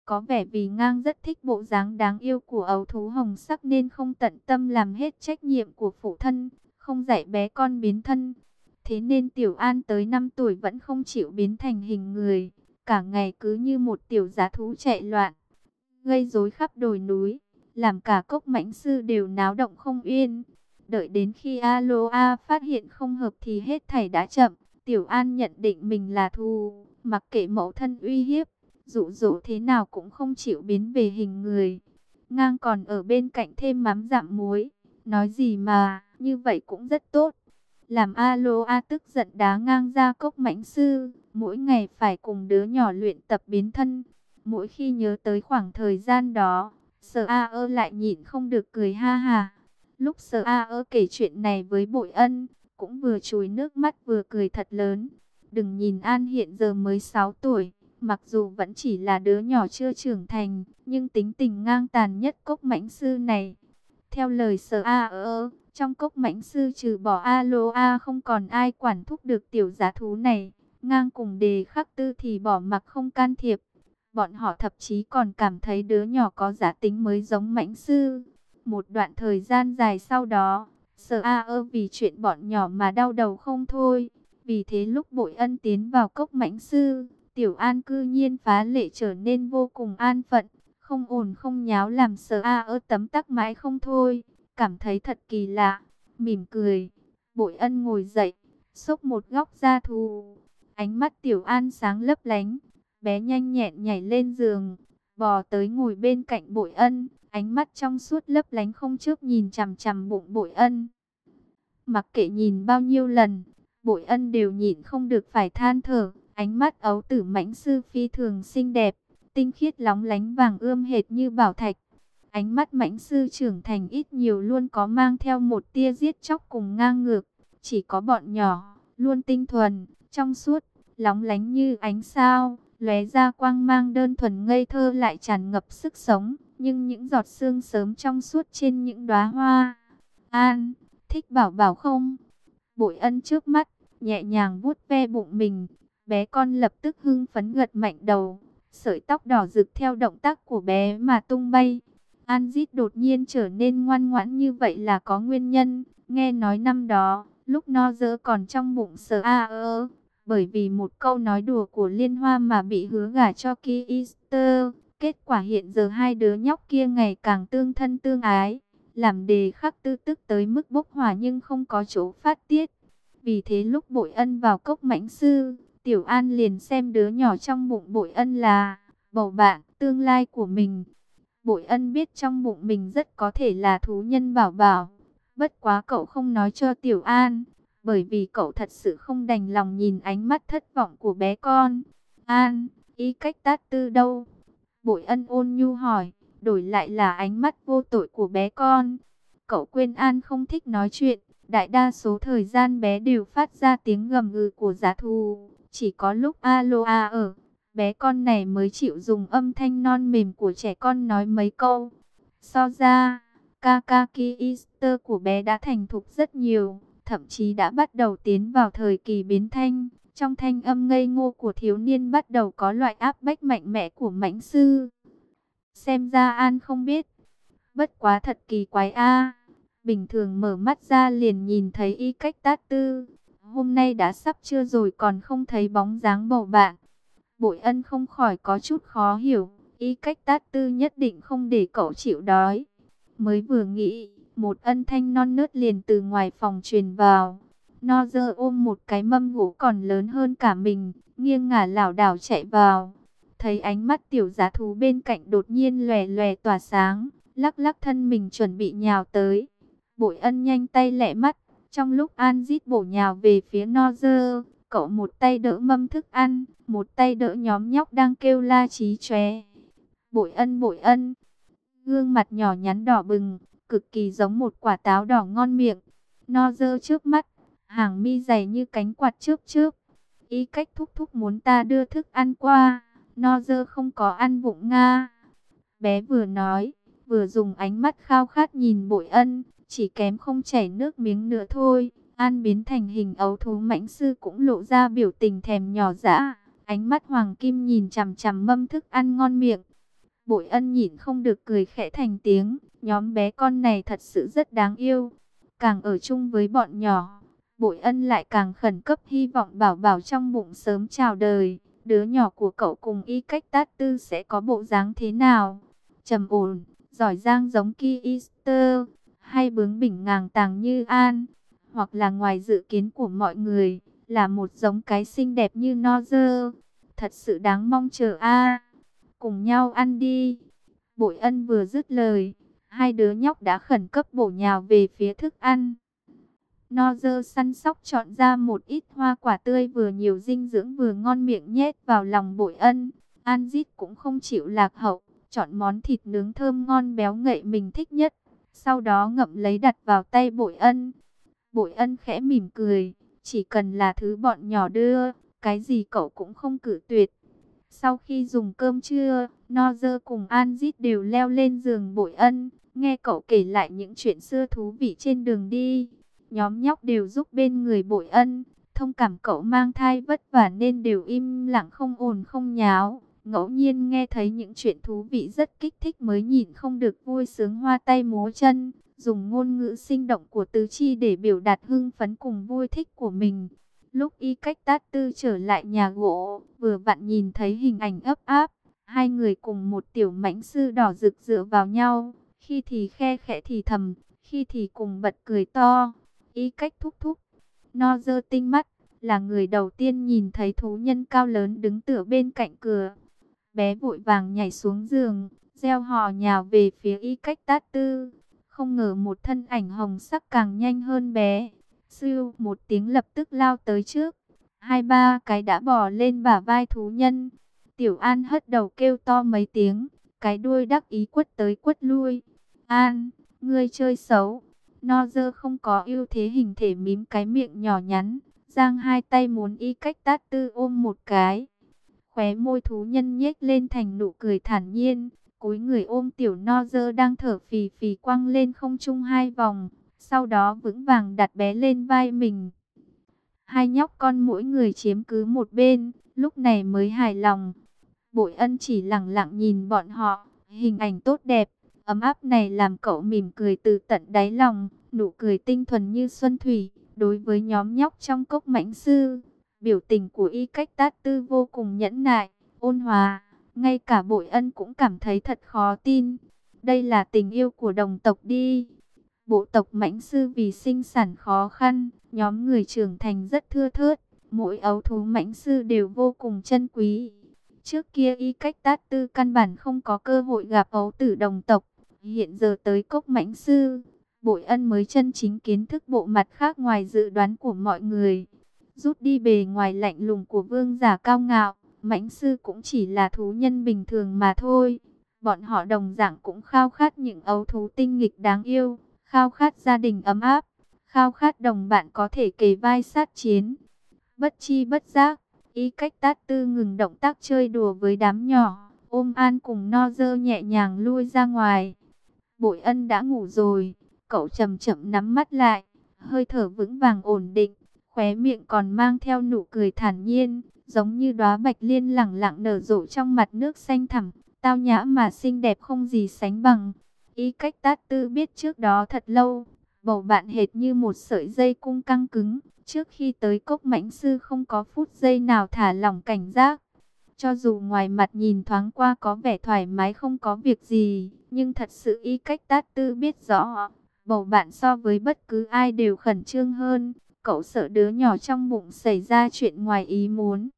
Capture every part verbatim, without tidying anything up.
Có vẻ vì ngang rất thích bộ dáng đáng yêu của ấu thú hồng sắc nên không tận tâm làm hết trách nhiệm của phụ thân, không dạy bé con biến thân. Thế nên Tiểu An tới năm tuổi vẫn không chịu biến thành hình người, cả ngày cứ như một tiểu dã thú chạy loạn, gây rối khắp đồi núi, làm cả cốc mãnh sư đều náo động không yên. Đợi đến khi Aloa phát hiện không hợp thì hết thảy đã chậm. Tiểu An nhận định mình là thù, mặc kệ mẫu thân uy hiếp, dụ dỗ thế nào cũng không chịu biến về hình người. Ngang còn ở bên cạnh thêm mắm dặm muối, nói gì mà, như vậy cũng rất tốt. Làm Aloa tức giận đá ngang ra cốc mãnh sư, mỗi ngày phải cùng đứa nhỏ luyện tập biến thân. Mỗi khi nhớ tới khoảng thời gian đó, Sở A ơ lại nhịn không được cười ha hà. Lúc Sở A ơ kể chuyện này với Bội Ân, cũng vừa chùi nước mắt vừa cười thật lớn. Đừng nhìn An hiện giờ mới sáu tuổi, mặc dù vẫn chỉ là đứa nhỏ chưa trưởng thành, nhưng tính tình ngang tàn nhất cốc mãnh sư này. Theo lời Sở A ơ, trong cốc mãnh sư trừ bỏ Aloa không còn ai quản thúc được tiểu giá thú này. Ngang cùng Đề Khắc Tư thì bỏ mặc không can thiệp. Bọn họ thậm chí còn cảm thấy đứa nhỏ có giá tính mới giống mãnh sư. Một đoạn thời gian dài sau đó, Sở A ơ vì chuyện bọn nhỏ mà đau đầu không thôi. Vì thế lúc Bội Ân tiến vào cốc mãnh sư, Tiểu An cư nhiên phá lệ trở nên vô cùng an phận, không ồn không nháo làm Sở A ơ tấm tắc mãi không thôi. Cảm thấy thật kỳ lạ, mỉm cười. Bội Ân ngồi dậy, xốc một góc da thú. Ánh mắt Tiểu An sáng lấp lánh. Bé nhanh nhẹn nhảy lên giường, bò tới ngồi bên cạnh Bội Ân, ánh mắt trong suốt lấp lánh không chớp nhìn chằm chằm bụng Bội Ân. Mặc kệ nhìn bao nhiêu lần, Bội Ân đều nhịn không được phải than thở, ánh mắt ấu tử mãnh sư phi thường xinh đẹp, tinh khiết lóng lánh vàng ươm hệt như bảo thạch. Ánh mắt mãnh sư trưởng thành ít nhiều luôn có mang theo một tia giết chóc cùng ngang ngược, chỉ có bọn nhỏ, luôn tinh thuần, trong suốt, lóng lánh như ánh sao, lóe ra quang mang đơn thuần ngây thơ lại tràn ngập sức sống, nhưng những giọt sương sớm trong suốt trên những đóa hoa. An, thích bảo bảo không? Bội Ân trước mắt, nhẹ nhàng vuốt ve bụng mình, bé con lập tức hưng phấn gật mạnh đầu, sợi tóc đỏ rực theo động tác của bé mà tung bay. An Dít đột nhiên trở nên ngoan ngoãn như vậy là có nguyên nhân, nghe nói năm đó, lúc no dơ còn trong bụng Sở A ơ, bởi vì một câu nói đùa của Liên Hoa mà bị hứa gả cho Ki Easter. Kết quả hiện giờ hai đứa nhóc kia ngày càng tương thân tương ái, làm Đề Khắc Tư tức tới mức bốc hỏa nhưng không có chỗ phát tiết. Vì thế lúc Bội Ân vào cốc mãnh sư, Tiểu An liền xem đứa nhỏ trong bụng Bội Ân là bầu bạn tương lai của mình. Bội Ân biết trong bụng mình rất có thể là thú nhân bảo bảo, bất quá cậu không nói cho Tiểu An, bởi vì cậu thật sự không đành lòng nhìn ánh mắt thất vọng của bé con. An, Y Cách Tát Tư đâu? Bội Ân ôn nhu hỏi, đổi lại là ánh mắt vô tội của bé con. Cậu quên An không thích nói chuyện, đại đa số thời gian bé đều phát ra tiếng gầm gừ của dã thú. Chỉ có lúc Aloha ở, bé con này mới chịu dùng âm thanh non mềm của trẻ con nói mấy câu. So ra, Kakaki Easter của bé đã thành thục rất nhiều, thậm chí đã bắt đầu tiến vào thời kỳ biến thanh. Trong thanh âm ngây ngô của thiếu niên bắt đầu có loại áp bách mạnh mẽ của mãnh sư. Xem ra An không biết. Bất quá thật kỳ quái a. Bình thường mở mắt ra liền nhìn thấy Y Cách Tát Tư. Hôm nay đã sắp trưa rồi còn không thấy bóng dáng bầu bạn. Bội Ân không khỏi có chút khó hiểu. Y Cách Tát Tư nhất định không để cậu chịu đói. Mới vừa nghĩ, một âm thanh non nớt liền từ ngoài phòng truyền vào. No dơ ôm một cái mâm gỗ còn lớn hơn cả mình, nghiêng ngả lảo đảo chạy vào. Thấy ánh mắt tiểu giá thú bên cạnh đột nhiên lòe lòe tỏa sáng, lắc lắc thân mình chuẩn bị nhào tới. Bội Ân nhanh tay lẹ mắt, trong lúc An Dít bổ nhào về phía No dơ, cậu một tay đỡ mâm thức ăn, một tay đỡ nhóm nhóc đang kêu la chí chóe. Bội Ân, Bội Ân, gương mặt nhỏ nhắn đỏ bừng, cực kỳ giống một quả táo đỏ ngon miệng. No dơ trước mắt, hàng mi dày như cánh quạt chớp chớp. Y Cách thúc thúc muốn ta đưa thức ăn qua. No dơ không có ăn vụng nga. Bé vừa nói, vừa dùng ánh mắt khao khát nhìn Bội Ân, chỉ kém không chảy nước miếng nữa thôi. An biến thành hình ấu thú mãnh sư cũng lộ ra biểu tình thèm nhỏ dã. Ánh mắt hoàng kim nhìn chằm chằm mâm thức ăn ngon miệng. Bội Ân nhịn không được cười khẽ thành tiếng, nhóm bé con này thật sự rất đáng yêu. Càng ở chung với bọn nhỏ, Bội Ân lại càng khẩn cấp hy vọng bảo bảo trong bụng sớm chào đời. Đứa nhỏ của cậu cùng Y Cách Tát Tư sẽ có bộ dáng thế nào? Trầm ổn, giỏi giang giống Ki Easter, hay bướng bỉnh ngàng tàng như An, hoặc là ngoài dự kiến của mọi người, là một giống cái xinh đẹp như Nozer. Thật sự đáng mong chờ a. Cùng nhau ăn đi. Bội Ân vừa dứt lời, hai đứa nhóc đã khẩn cấp bổ nhào về phía thức ăn. Nozer săn sóc chọn ra một ít hoa quả tươi vừa nhiều dinh dưỡng vừa ngon miệng nhét vào lòng Bội Ân. Anzit cũng không chịu lạc hậu, chọn món thịt nướng thơm ngon béo ngậy mình thích nhất. Sau đó ngậm lấy đặt vào tay Bội Ân. Bội Ân khẽ mỉm cười, chỉ cần là thứ bọn nhỏ đưa, cái gì cậu cũng không cự tuyệt. Sau khi dùng cơm trưa, Nozer cùng Anzit đều leo lên giường Bội Ân, nghe cậu kể lại những chuyện xưa thú vị trên đường đi. Nhóm nhóc đều giúp bên người Bội Ân, thông cảm cậu mang thai vất vả nên đều im lặng không ồn không nháo. Ngẫu nhiên nghe thấy những chuyện thú vị rất kích thích mới nhịn không được vui sướng hoa tay múa chân, dùng ngôn ngữ sinh động của tứ chi để biểu đạt hưng phấn cùng vui thích của mình. Lúc Y Cách Tát Tư trở lại nhà gỗ, vừa vặn nhìn thấy hình ảnh ấp áp, hai người cùng một tiểu mãnh sư đỏ rực dựa vào nhau, khi thì khe khẽ thì thầm, khi thì cùng bật cười to. Y Cách thúc thúc, Nozer tinh mắt, là người đầu tiên nhìn thấy thú nhân cao lớn đứng tựa bên cạnh cửa. Bé vội vàng nhảy xuống giường, reo hò nhào về phía Y Cách Tát Tư. Không ngờ một thân ảnh hồng sắc càng nhanh hơn bé. Siêu một tiếng lập tức lao tới trước. Hai ba cái đã bò lên bả vai thú nhân. Tiểu An hất đầu kêu to mấy tiếng. Cái đuôi đắc ý quất tới quất lui. An, ngươi chơi xấu. Nozer không có ưu thế hình thể mím cái miệng nhỏ nhắn. Giang hai tay muốn Y Cách Tát Tư ôm một cái. Khóe môi thú nhân nhếch lên thành nụ cười thản nhiên. Cúi người ôm tiểu Nozer đang thở phì phì quăng lên không trung hai vòng. Sau đó vững vàng đặt bé lên vai mình. Hai nhóc con mỗi người chiếm cứ một bên, lúc này mới hài lòng. Bội Ân chỉ lặng lặng nhìn bọn họ, hình ảnh tốt đẹp, ấm áp này làm cậu mỉm cười từ tận đáy lòng, nụ cười tinh thuần như xuân thủy. Đối với nhóm nhóc trong cốc mãnh sư, biểu tình của Y Cách Tát Tư vô cùng nhẫn nại, ôn hòa, ngay cả Bội Ân cũng cảm thấy thật khó tin. Đây là tình yêu của đồng tộc đi. Bộ tộc mãnh sư vì sinh sản khó khăn, nhóm người trưởng thành rất thưa thớt, mỗi ấu thú mãnh sư đều vô cùng chân quý. Trước kia Y Cách Tát Tư căn bản không có cơ hội gặp ấu tử đồng tộc, hiện giờ tới cốc mãnh sư, Bội Ân mới chân chính kiến thức bộ mặt khác ngoài dự đoán của mọi người. Rút đi bề ngoài lạnh lùng của vương giả cao ngạo, mãnh sư cũng chỉ là thú nhân bình thường mà thôi. Bọn họ đồng dạng cũng khao khát những ấu thú tinh nghịch đáng yêu, khao khát gia đình ấm áp, khao khát đồng bạn có thể kề vai sát chiến. Bất chi bất giác, Y Cách Tát Tư ngừng động tác chơi đùa với đám nhỏ, ôm An cùng Nozer nhẹ nhàng lui ra ngoài. Bội Ân đã ngủ rồi, cậu chậm chậm nắm mắt lại, hơi thở vững vàng ổn định, khóe miệng còn mang theo nụ cười thản nhiên, giống như đóa bạch liên lẳng lặng nở rộ trong mặt nước xanh thẳm, tao nhã mà xinh đẹp không gì sánh bằng. Y Cách Tát Tư biết trước đó thật lâu, bầu bạn hệt như một sợi dây cung căng cứng. Trước khi tới cốc mãnh sư không có phút giây nào thả lỏng cảnh giác. Cho dù ngoài mặt nhìn thoáng qua có vẻ thoải mái không có việc gì, nhưng thật sự Y Cách Tát Tư biết rõ, bầu bạn so với bất cứ ai đều khẩn trương hơn. Cậu sợ đứa nhỏ trong bụng xảy ra chuyện ngoài ý muốn.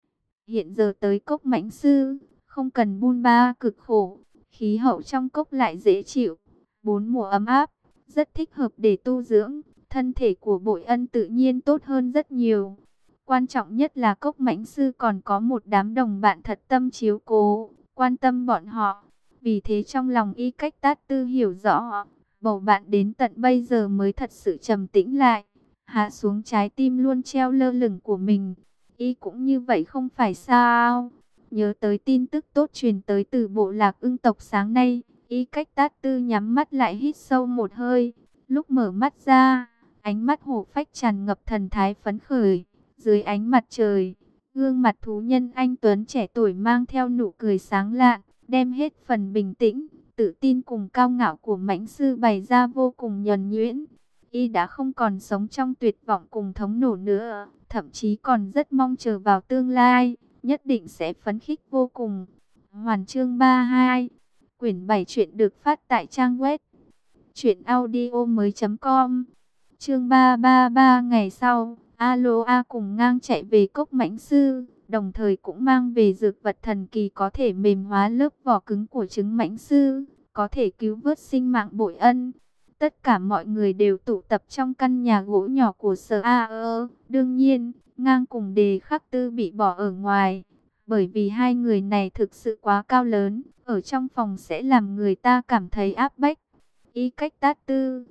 Hiện giờ tới cốc mãnh sư, không cần bôn ba cực khổ. Khí hậu trong cốc lại dễ chịu, bốn mùa ấm áp, rất thích hợp để tu dưỡng. Thân thể của Bội Ân tự nhiên tốt hơn rất nhiều. Quan trọng nhất là cốc mãnh sư còn có một đám đồng bạn thật tâm chiếu cố, quan tâm bọn họ. Vì thế trong lòng Y Cách Tát Tư hiểu rõ, bầu bạn đến tận bây giờ mới thật sự trầm tĩnh lại, hạ xuống trái tim luôn treo lơ lửng của mình. Y cũng như vậy không phải sao? Nhớ tới tin tức tốt truyền tới từ bộ lạc ưng tộc sáng nay, Y Cách Tát Tư nhắm mắt lại hít sâu một hơi. Lúc mở mắt ra, ánh mắt hổ phách tràn ngập thần thái phấn khởi. Dưới ánh mặt trời, gương mặt thú nhân anh tuấn trẻ tuổi mang theo nụ cười sáng lạn, đem hết phần bình tĩnh, tự tin cùng cao ngạo của mãnh sư bày ra vô cùng nhuần nhuyễn. Y đã không còn sống trong tuyệt vọng cùng thống nổ nữa, thậm chí còn rất mong chờ vào tương lai, nhất định sẽ phấn khích vô cùng. Hoàn chương ba mươi hai, quyển bảy truyện được phát tại trang web truyện audio mới chấm com. Chương ba trăm ba mươi ba ngày sau, Aloa cùng ngang chạy về cốc mãnh sư, đồng thời cũng mang về dược vật thần kỳ có thể mềm hóa lớp vỏ cứng của trứng mãnh sư, có thể cứu vớt sinh mạng Bội Ân. Tất cả mọi người đều tụ tập trong căn nhà gỗ nhỏ của Sở A ơ. Đương nhiên, ngang cùng Đề Khắc Tư bị bỏ ở ngoài, bởi vì hai người này thực sự quá cao lớn, ở trong phòng sẽ làm người ta cảm thấy áp bách. Y Cách Tát Tư,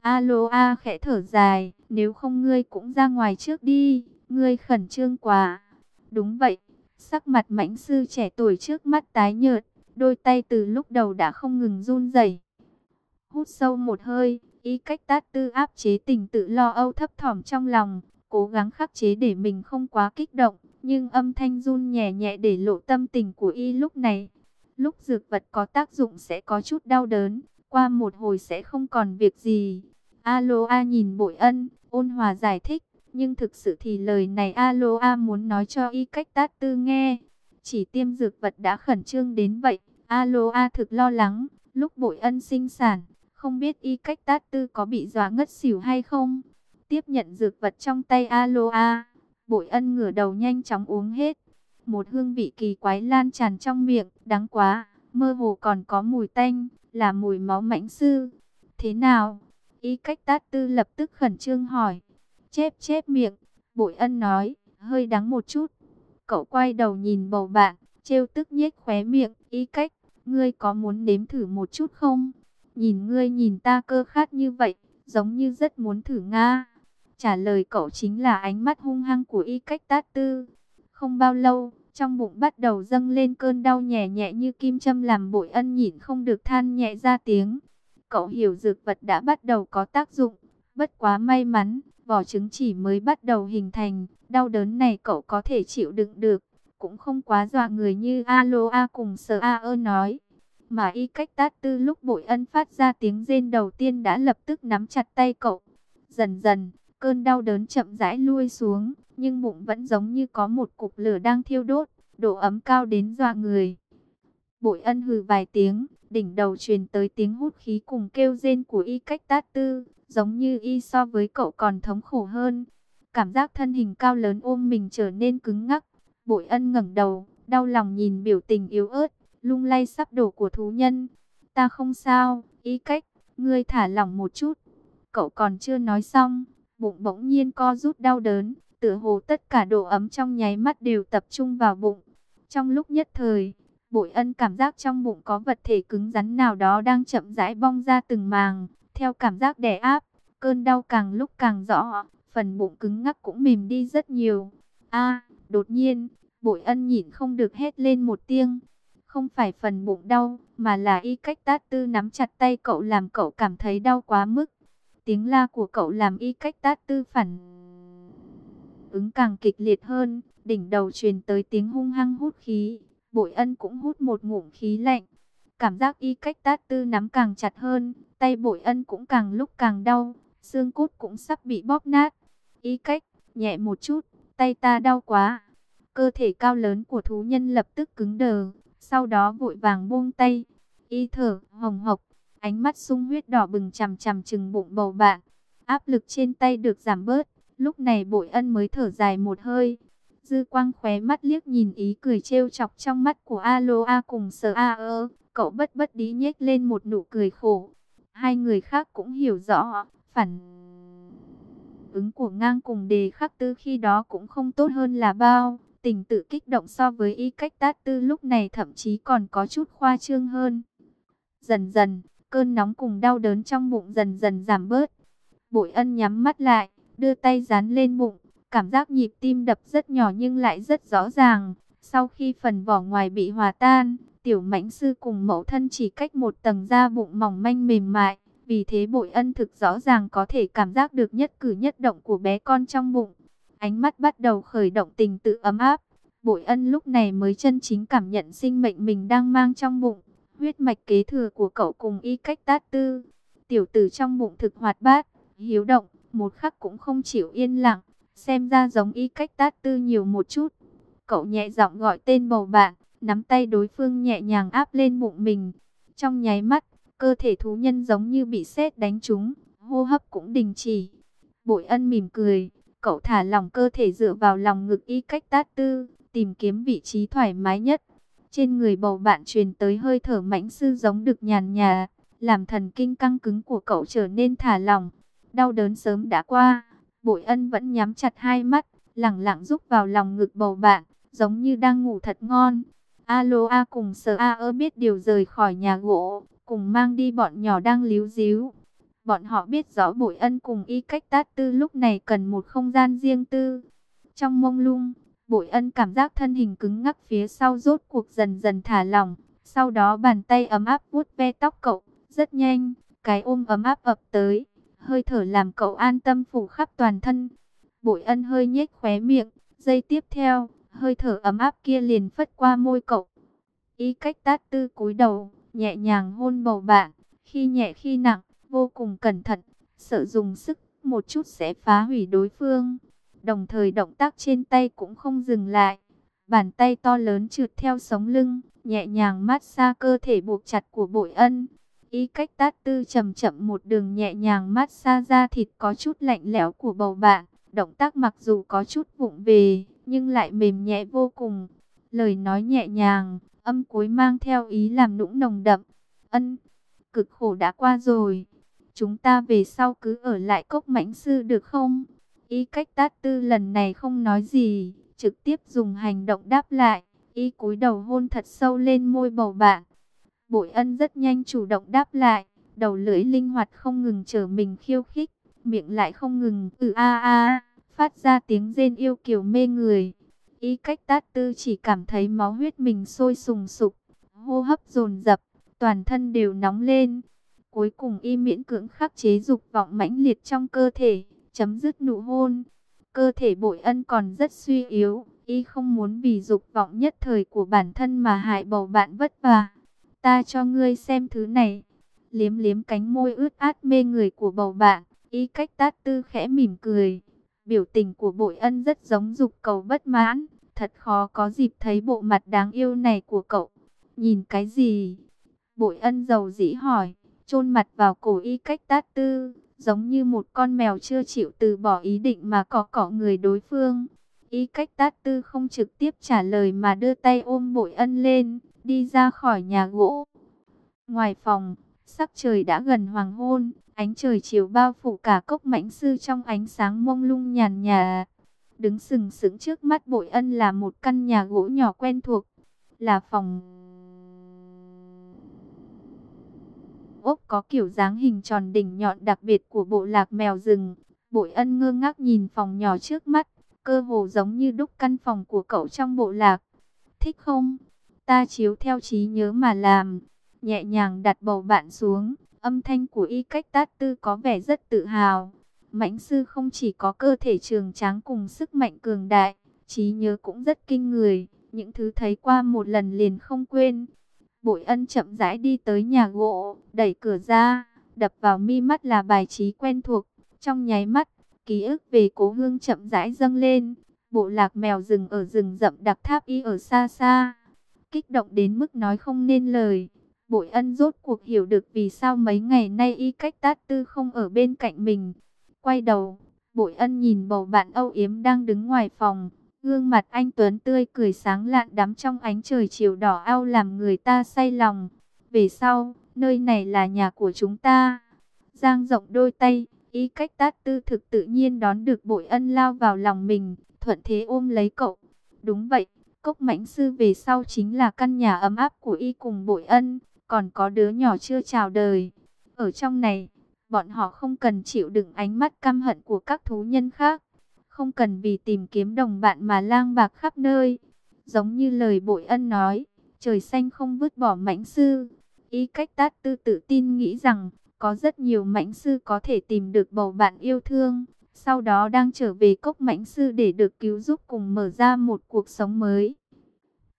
Aloa khẽ thở dài, nếu không ngươi cũng ra ngoài trước đi, ngươi khẩn trương quá. Đúng vậy, sắc mặt mãnh sư trẻ tuổi trước mắt tái nhợt, đôi tay từ lúc đầu đã không ngừng run rẩy. Hút sâu một hơi, Y Cách Tát Tư áp chế tình tự lo âu thấp thỏm trong lòng, cố gắng khắc chế để mình không quá kích động, nhưng âm thanh run nhẹ nhẹ để lộ tâm tình của Y lúc này. Lúc dược vật có tác dụng sẽ có chút đau đớn, qua một hồi sẽ không còn việc gì. Aloa nhìn Bội Ân, ôn hòa giải thích, nhưng thực sự thì lời này Aloa muốn nói cho Y Cách Tát Tư nghe. Chỉ tiêm dược vật đã khẩn trương đến vậy, Aloa thực lo lắng, lúc Bội Ân sinh sản, không biết Y Cách Tát Tư có bị dọa ngất xỉu hay không. Tiếp nhận dược vật trong tay Aloa, Bội Ân ngửa đầu nhanh chóng uống hết. Một hương vị kỳ quái lan tràn trong miệng, đắng quá, mơ hồ còn có mùi tanh, là mùi máu mãnh sư. Thế nào? Y Cách Tát Tư lập tức khẩn trương hỏi. Chép chép miệng, Bội Ân nói, hơi đắng một chút. Cậu quay đầu nhìn bầu bạn, trêu tức nhếch khóe miệng. Y Cách, ngươi có muốn nếm thử một chút không? Nhìn ngươi nhìn ta cơ khát như vậy, giống như rất muốn thử nga. Trả lời cậu chính là ánh mắt hung hăng của Y Cách Tát Tư. Không bao lâu, trong bụng bắt đầu dâng lên cơn đau nhẹ nhẹ như kim châm làm Bội Ân nhịn không được than nhẹ ra tiếng. Cậu hiểu dược vật đã bắt đầu có tác dụng, bất quá may mắn, vỏ trứng chỉ mới bắt đầu hình thành, đau đớn này cậu có thể chịu đựng được, cũng không quá dọa người như Aloa cùng Sở A ơ nói. Mà Y Cách Tát Tư lúc Bội Ân phát ra tiếng rên đầu tiên đã lập tức nắm chặt tay cậu. Dần dần, cơn đau đớn chậm rãi lui xuống, nhưng bụng vẫn giống như có một cục lửa đang thiêu đốt, độ ấm cao đến dọa người. Bội Ân hừ vài tiếng, đỉnh đầu truyền tới tiếng hút khí cùng kêu rên của Y Cách Tát Tư, giống như Y so với cậu còn thống khổ hơn. Cảm giác thân hình cao lớn ôm mình trở nên cứng ngắc. Bội Ân ngẩng đầu, đau lòng nhìn biểu tình yếu ớt, lung lay sắp đổ của thú nhân. Ta không sao, Y Cách, ngươi thả lỏng một chút. Cậu còn chưa nói xong, bụng bỗng nhiên co rút đau đớn, tựa hồ tất cả độ ấm trong nháy mắt đều tập trung vào bụng. Trong lúc nhất thời, Bội Ân cảm giác trong bụng có vật thể cứng rắn nào đó đang chậm rãi bong ra từng màng, theo cảm giác đè áp, cơn đau càng lúc càng rõ, phần bụng cứng ngắc cũng mềm đi rất nhiều. A, đột nhiên, Bội Ân nhịn không được hét lên một tiếng. Không phải phần bụng đau, mà là Y Cách Tát Tư nắm chặt tay cậu làm cậu cảm thấy đau quá mức. Tiếng la của cậu làm Y Cách Tát Tư phản ứng càng kịch liệt hơn, đỉnh đầu truyền tới tiếng hung hăng hút khí. Bội Ân cũng hút một ngụm khí lạnh. Cảm giác Y Cách Tát Tư nắm càng chặt hơn, tay Bội Ân cũng càng lúc càng đau, xương cốt cũng sắp bị bóp nát. Y Cách, nhẹ một chút, tay ta đau quá. Cơ thể cao lớn của thú nhân lập tức cứng đờ, sau đó vội vàng buông tay. Y thở hồng hộc, ánh mắt sung huyết đỏ bừng chằm chằm chừng bụng bầu bạn. Áp lực trên tay được giảm bớt, lúc này Bội Ân mới thở dài một hơi. Dư quang khóe mắt liếc nhìn ý cười trêu chọc trong mắt của Aloa cùng Sở A ơ, cậu bất bất đí nhếch lên một nụ cười khổ. Hai người khác cũng hiểu rõ, phản ứng của ngang cùng Đề Khắc Tư khi đó cũng không tốt hơn là bao. Tình tự kích động so với Y Cách Tát Tư lúc này thậm chí còn có chút khoa trương hơn. Dần dần, cơn nóng cùng đau đớn trong bụng dần dần giảm bớt. Bội Ân nhắm mắt lại, đưa tay dán lên bụng. Cảm giác nhịp tim đập rất nhỏ nhưng lại rất rõ ràng. Sau khi phần vỏ ngoài bị hòa tan, tiểu mãnh sư cùng mẫu thân chỉ cách một tầng da bụng mỏng manh mềm mại. Vì thế Bội Ân thực rõ ràng có thể cảm giác được nhất cử nhất động của bé con trong bụng. Ánh mắt bắt đầu khởi động tình tự ấm áp. Bội Ân lúc này mới chân chính cảm nhận sinh mệnh mình đang mang trong bụng, huyết mạch kế thừa của cậu cùng Y Cách Tát Tư. Tiểu tử trong bụng thực hoạt bát, hiếu động, một khắc cũng không chịu yên lặng, xem ra giống Y Cách Tát Tư nhiều một chút. Cậu nhẹ giọng gọi tên bầu bạn, nắm tay đối phương nhẹ nhàng áp lên bụng mình. Trong nháy mắt, cơ thể thú nhân giống như bị sét đánh trúng, hô hấp cũng đình chỉ. Bội Ân mỉm cười, cậu thả lỏng cơ thể dựa vào lòng ngực Y Cách Tát Tư, tìm kiếm vị trí thoải mái nhất. Trên người bầu bạn truyền tới hơi thở mãnh sư giống được nhàn nhạt, làm thần kinh căng cứng của cậu trở nên thả lỏng. Đau đớn sớm đã qua, Bội Ân vẫn nhắm chặt hai mắt, lẳng lặng rúc vào lòng ngực bầu bạn, giống như đang ngủ thật ngon. Alo A cùng Sờ A ơ biết điều rời khỏi nhà gỗ, cùng mang đi bọn nhỏ đang líu díu. Bọn họ biết rõ Bội Ân cùng Y Cách Tát Tư lúc này cần một không gian riêng tư. Trong mông lung, Bội Ân cảm giác thân hình cứng ngắc phía sau rốt cuộc dần dần thả lỏng. Sau đó bàn tay ấm áp vuốt ve tóc cậu, rất nhanh, cái ôm ấm áp ập tới. Hơi thở làm cậu an tâm phủ khắp toàn thân. Bội Ân hơi nhếch khóe miệng, giây tiếp theo, hơi thở ấm áp kia liền phất qua môi cậu. Y Cách Tát Tư cúi đầu, nhẹ nhàng hôn bầu bạn, khi nhẹ khi nặng, vô cùng cẩn thận, sợ dùng sức một chút sẽ phá hủy đối phương. Đồng thời động tác trên tay cũng không dừng lại. Bàn tay to lớn trượt theo sống lưng, nhẹ nhàng mát xa cơ thể buộc chặt của Bội Ân. Y Cách Tát Tư chậm chậm một đường nhẹ nhàng mát xa da thịt có chút lạnh lẽo của bầu bạn. Động tác mặc dù có chút vụng về, nhưng lại mềm nhẹ vô cùng. Lời nói nhẹ nhàng, âm cuối mang theo ý làm nũng nồng đậm. Ân, cực khổ đã qua rồi. Chúng ta về sau cứ ở lại cốc mãnh sư được không? Y Cách Tát Tư lần này không nói gì, trực tiếp dùng hành động đáp lại. Y cúi đầu hôn thật sâu lên môi bầu bạn. Bội Ân rất nhanh chủ động đáp lại, đầu lưỡi linh hoạt không ngừng trở mình khiêu khích, miệng lại không ngừng ừ a a, phát ra tiếng rên yêu kiều mê người. Y Cách Tát Tư chỉ cảm thấy máu huyết mình sôi sùng sục, hô hấp dồn dập, toàn thân đều nóng lên. Cuối cùng y miễn cưỡng khắc chế dục vọng mãnh liệt trong cơ thể, chấm dứt nụ hôn. Cơ thể Bội Ân còn rất suy yếu, y không muốn vì dục vọng nhất thời của bản thân mà hại bầu bạn vất vả. Ta cho ngươi xem thứ này. Liếm liếm cánh môi ướt át mê người của bầu bạn, Y Cách Tát Tư khẽ mỉm cười. Biểu tình của Bội Ân rất giống dục cầu bất mãn, thật khó có dịp thấy bộ mặt đáng yêu này của cậu. Nhìn cái gì? Bội Ân dầu dĩ hỏi, chôn mặt vào cổ Y Cách Tát Tư, giống như một con mèo chưa chịu từ bỏ ý định mà cọ cọ người đối phương. Y Cách Tát Tư không trực tiếp trả lời mà đưa tay ôm Bội Ân lên, đi ra khỏi nhà gỗ. Ngoài phòng, sắc trời đã gần hoàng hôn, ánh trời chiều bao phủ cả cốc mãnh sư trong ánh sáng mông lung nhàn nhạt. Đứng sừng sững trước mắt Bội Ân là một căn nhà gỗ nhỏ quen thuộc, là phòng ốc có kiểu dáng hình tròn đỉnh nhọn đặc biệt của bộ lạc mèo rừng. Bội Ân ngơ ngác nhìn phòng nhỏ trước mắt, cơ hồ giống như đúc căn phòng của cậu trong bộ lạc. Thích không? Ta chiếu theo trí nhớ mà làm. Nhẹ nhàng đặt bầu bạn xuống, âm thanh của Y Cách Tát Tư có vẻ rất tự hào. Mãnh sư không chỉ có cơ thể trường tráng cùng sức mạnh cường đại, trí nhớ cũng rất kinh người, những thứ thấy qua một lần liền không quên. Bội Ân chậm rãi đi tới nhà gỗ, đẩy cửa ra, đập vào mi mắt là bài trí quen thuộc. Trong nháy mắt, ký ức về cố hương chậm rãi dâng lên. Bộ lạc mèo rừng ở rừng rậm đặc tháp y ở xa xa. Kích động đến mức nói không nên lời. Bội Ân rốt cuộc hiểu được vì sao mấy ngày nay Y Cách Tát Tư không ở bên cạnh mình. Quay đầu, Bội Ân nhìn bầu bạn âu yếm đang đứng ngoài phòng. Gương mặt anh Tuấn tươi cười sáng lạn đắm trong ánh trời chiều đỏ ao làm người ta say lòng. Về sau, nơi này là nhà của chúng ta. Dang rộng đôi tay, Y Cách Tát Tư thực tự nhiên đón được Bội Ân lao vào lòng mình, thuận thế ôm lấy cậu. Đúng vậy, cốc mãnh sư về sau chính là căn nhà ấm áp của Y cùng Bội Ân, còn có đứa nhỏ chưa chào đời. Ở trong này, bọn họ không cần chịu đựng ánh mắt căm hận của các thú nhân khác, không cần vì tìm kiếm đồng bạn mà lang bạc khắp nơi. Giống như lời Bội Ân nói, trời xanh không vứt bỏ mãnh sư. Y Cách Tát Tư tự tin nghĩ rằng, có rất nhiều mãnh sư có thể tìm được bầu bạn yêu thương, sau đó đang trở về cốc mãnh sư để được cứu giúp cùng mở ra một cuộc sống mới.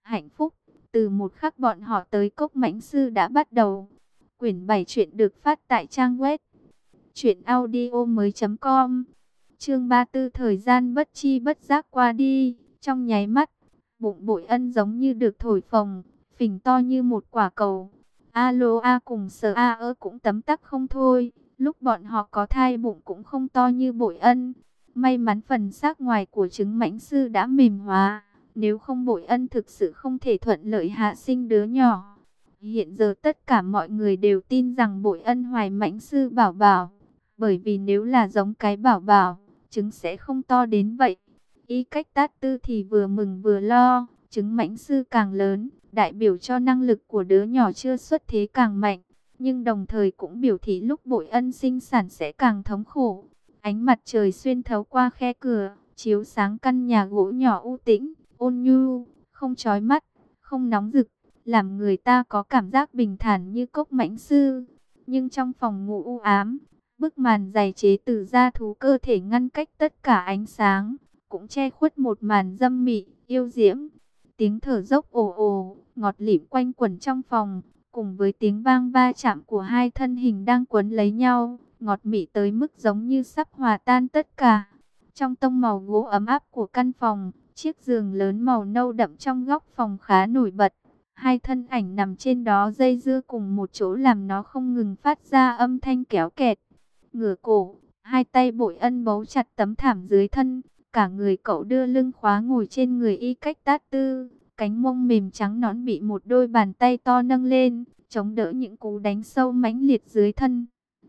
hạnh phúc. Từ một khắc bọn họ tới cốc mãnh sư đã bắt đầu. Quyển bảy truyện được phát tại trang web truyện audio mới chấm com. Chương ba mươi tư, thời gian bất chi bất giác qua đi, trong nháy mắt, bụng Bội Ân giống như được thổi phồng, phình to như một quả cầu. Alo A cùng Sở A ơ cũng tấm tắc không thôi, lúc bọn họ có thai bụng cũng không to như Bội Ân. May mắn phần xác ngoài của trứng mãnh sư đã mềm hóa, nếu không Bội Ân thực sự không thể thuận lợi hạ sinh đứa nhỏ. Hiện giờ tất cả mọi người đều tin rằng Bội Ân hoài mãnh sư bảo bảo, bởi vì nếu là giống cái bảo bảo, trứng sẽ không to đến vậy. Y Cách Tát Tư thì vừa mừng vừa lo, trứng mãnh sư càng lớn, đại biểu cho năng lực của đứa nhỏ chưa xuất thế càng mạnh, nhưng đồng thời cũng biểu thị lúc Bội Ân sinh sản sẽ càng thống khổ. Ánh mặt trời xuyên thấu qua khe cửa, chiếu sáng căn nhà gỗ nhỏ u tĩnh, ôn nhu, không chói mắt, không nóng rực, làm người ta có cảm giác bình thản như cốc mãnh sư. Nhưng trong phòng ngủ u ám, bức màn dày chế từ da thú cơ thể ngăn cách tất cả ánh sáng, cũng che khuất một màn dâm mị, yêu diễm. Tiếng thở dốc ồ ồ, ngọt lịm quanh quẩn trong phòng, cùng với tiếng vang va chạm của hai thân hình đang quấn lấy nhau, ngọt mị tới mức giống như sắp hòa tan tất cả. Trong tông màu gỗ ấm áp của căn phòng, chiếc giường lớn màu nâu đậm trong góc phòng khá nổi bật. Hai thân ảnh nằm trên đó dây dưa cùng một chỗ làm nó không ngừng phát ra âm thanh kéo kẹt. Ngửa cổ, hai tay Bội Ân bấu chặt tấm thảm dưới thân, cả người cậu đưa lưng khóa ngồi trên người Y Cách Tát Tư, cánh mông mềm trắng nõn bị một đôi bàn tay to nâng lên, chống đỡ những cú đánh sâu mãnh liệt dưới thân.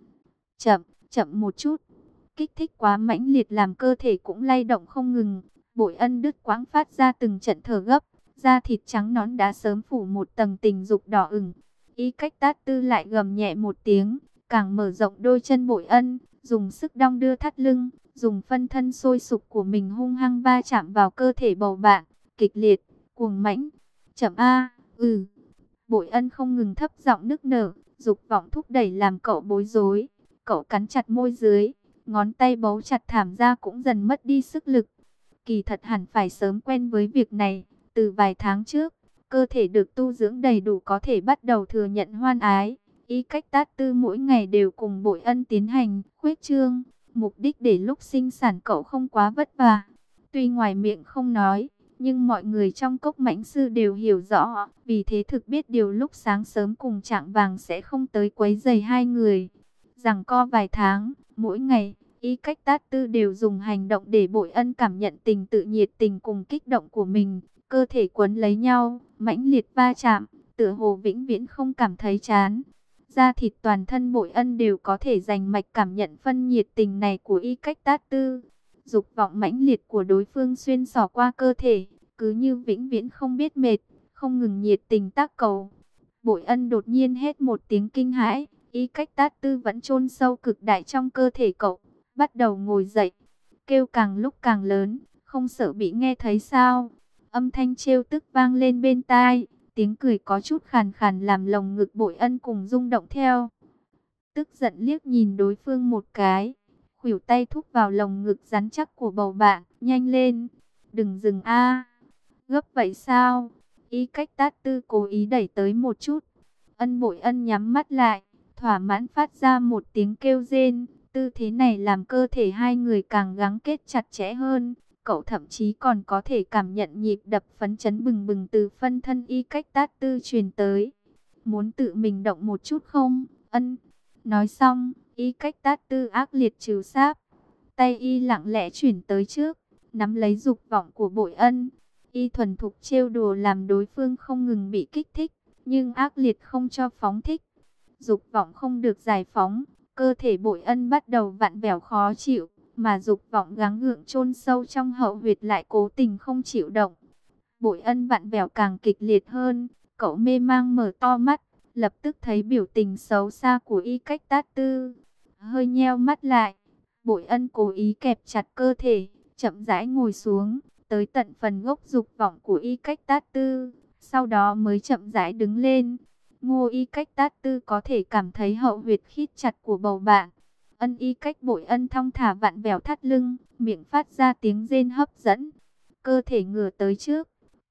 Chậm, chậm một chút. Kích thích quá mãnh liệt làm cơ thể cũng lay động không ngừng. Bội Ân đứt quãng phát ra từng trận thở gấp, da thịt trắng nõn đã sớm phủ một tầng tình dục đỏ ửng. Y Cách Tát Tư lại gầm nhẹ một tiếng, càng mở rộng đôi chân Bội Ân, dùng sức đong đưa thắt lưng, dùng phân thân sôi sục của mình hung hăng va chạm vào cơ thể bầu bạn, kịch liệt, cuồng mãnh. Chậm a, ừ. Bội Ân không ngừng thấp giọng nức nở, dục vọng thúc đẩy làm cậu bối rối. Cậu cắn chặt môi dưới, ngón tay bấu chặt thảm ra cũng dần mất đi sức lực. Kỳ thật hẳn phải sớm quen với việc này, từ vài tháng trước, cơ thể được tu dưỡng đầy đủ có thể bắt đầu thừa nhận hoan ái. Y Cách Tát Tư mỗi ngày đều cùng Bội Ân tiến hành khuếch trương, mục đích để lúc sinh sản cậu không quá vất vả. Tuy ngoài miệng không nói, nhưng mọi người trong cốc mãnh sư đều hiểu rõ, vì thế thực biết điều lúc sáng sớm cùng chạng vàng sẽ không tới quấy rầy hai người. Giằng co vài tháng, mỗi ngày, Y Cách Tát Tư đều dùng hành động để Bội Ân cảm nhận tình tự nhiệt tình cùng kích động của mình, cơ thể quấn lấy nhau, mãnh liệt va chạm, tựa hồ vĩnh viễn không cảm thấy chán. Da thịt toàn thân Bội Ân đều có thể rành mạch cảm nhận phân nhiệt tình này của Y Cách Tát Tư. Dục vọng mãnh liệt của đối phương xuyên xỏ qua cơ thể, cứ như vĩnh viễn không biết mệt, không ngừng nhiệt tình tác cầu. Bội Ân đột nhiên hét một tiếng kinh hãi, Y Cách Tát Tư vẫn chôn sâu cực đại trong cơ thể cậu, bắt đầu ngồi dậy, kêu càng lúc càng lớn, không sợ bị nghe thấy sao? Âm thanh trêu tức vang lên bên tai, tiếng cười có chút khàn khàn làm lồng ngực Bội Ân cùng rung động theo. Tức giận liếc nhìn đối phương một cái, khuỷu tay thúc vào lồng ngực rắn chắc của bầu bạn, nhanh lên, đừng dừng a. Gấp vậy sao? Y Cách Tát Tư cố ý đẩy tới một chút. Ân Bội Ân nhắm mắt lại, thỏa mãn phát ra một tiếng kêu rên. Tư thế này làm cơ thể hai người càng gắng kết chặt chẽ hơn. Cậu thậm chí còn có thể cảm nhận nhịp đập phấn chấn bừng bừng từ phân thân Y Cách Tát Tư truyền tới. Muốn tự mình động một chút không? Ân. Nói xong, Y Cách Tát Tư ác liệt trừ sáp. Tay Y lặng lẽ chuyển tới trước, nắm lấy dục vọng của Bội Ân. Y thuần thục trêu đùa làm đối phương không ngừng bị kích thích, nhưng ác liệt không cho phóng thích. Dục vọng không được giải phóng, cơ thể Bội Ân bắt đầu vặn vẹo khó chịu, mà dục vọng gắng gượng chôn sâu trong hậu huyệt lại cố tình không chịu động. Bội Ân vặn vẹo càng kịch liệt hơn, cậu mê mang mở to mắt, lập tức thấy biểu tình xấu xa của Y Cách Tát Tư. Hơi nheo mắt lại, Bội Ân cố ý kẹp chặt cơ thể, chậm rãi ngồi xuống, tới tận phần gốc dục vọng của Y Cách Tát Tư, sau đó mới chậm rãi đứng lên. Ngô Y Cách Tát Tư có thể cảm thấy hậu huyệt khít chặt của bầu bạn. Ân Y Cách Bội Ân thong thả vặn vẹo thắt lưng, miệng phát ra tiếng rên hấp dẫn. Cơ thể ngửa tới trước,